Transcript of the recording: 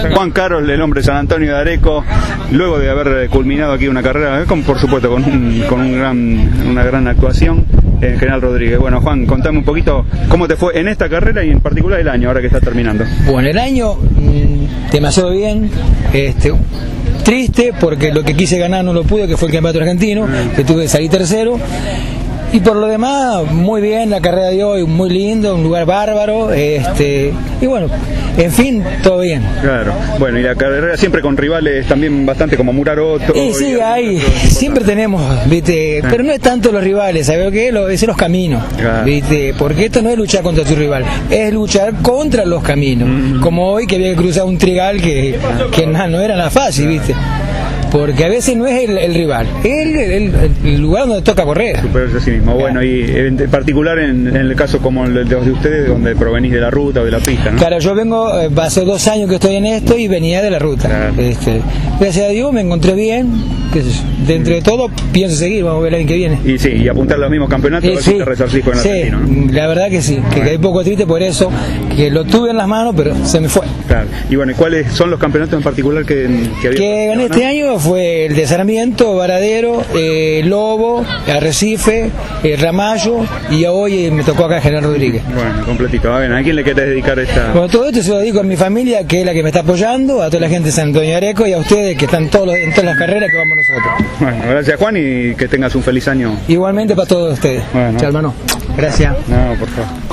Juan Carol, el hombre de San Antonio de Areco, luego de haber culminado aquí una carrera, por supuesto con una gran actuación en General Rodríguez. Bueno, Juan, contame un poquito cómo te fue en esta carrera y en particular el año, ahora que está terminando. Bueno, el año demasiado bien, triste porque lo que quise ganar no lo pude, que fue el campeonato argentino, que tuve que salir tercero. Y por lo demás, muy bien, la carrera de hoy, muy lindo, un lugar bárbaro, y bueno, en fin, todo bien. Claro, bueno, y la carrera siempre con rivales también bastante como Muraroto. Sí, hay, siempre tenemos, ¿viste? Pero no es tanto los rivales, ¿sabes lo que es? Es los caminos, claro. ¿Viste? Porque esto no es luchar contra tu rival, es luchar contra los caminos, como hoy que había que cruzar un trigal que no era nada fácil, ¿viste? Porque a veces no es el rival, es el lugar donde toca correr. Superarse a sí mismo. Bueno, y en particular en el caso como el de ustedes, donde provenís de la ruta o de la pista, ¿no? Claro, yo vengo, hace 2 años que estoy en esto y venía de la ruta. Claro. Gracias a Dios me encontré bien, dentro de todo pienso seguir, vamos a ver el año que viene. Y sí, y apuntar a los mismos campeonatos, a ver si te resarcís con el argentino, ¿no? La verdad que sí, que quedé un poco triste por eso, que lo tuve en las manos, pero se me fue. Claro. Y bueno, ¿y cuáles son los campeonatos en particular que gané este año? Fue el de Sarmiento, Varadero, Lobo, Arrecife, Ramallo, y hoy me tocó acá General Rodríguez. Bueno, completito. ¿A quién le querés dedicar esta? Bueno, todo esto se lo dedico a mi familia, que es la que me está apoyando, a toda la gente de San Antonio de Areco y a ustedes que están en todas las carreras que vamos nosotros. Bueno, gracias Juan y que tengas un feliz año. Igualmente para todos ustedes. Bueno. Chao, hermano. Gracias. No, por favor.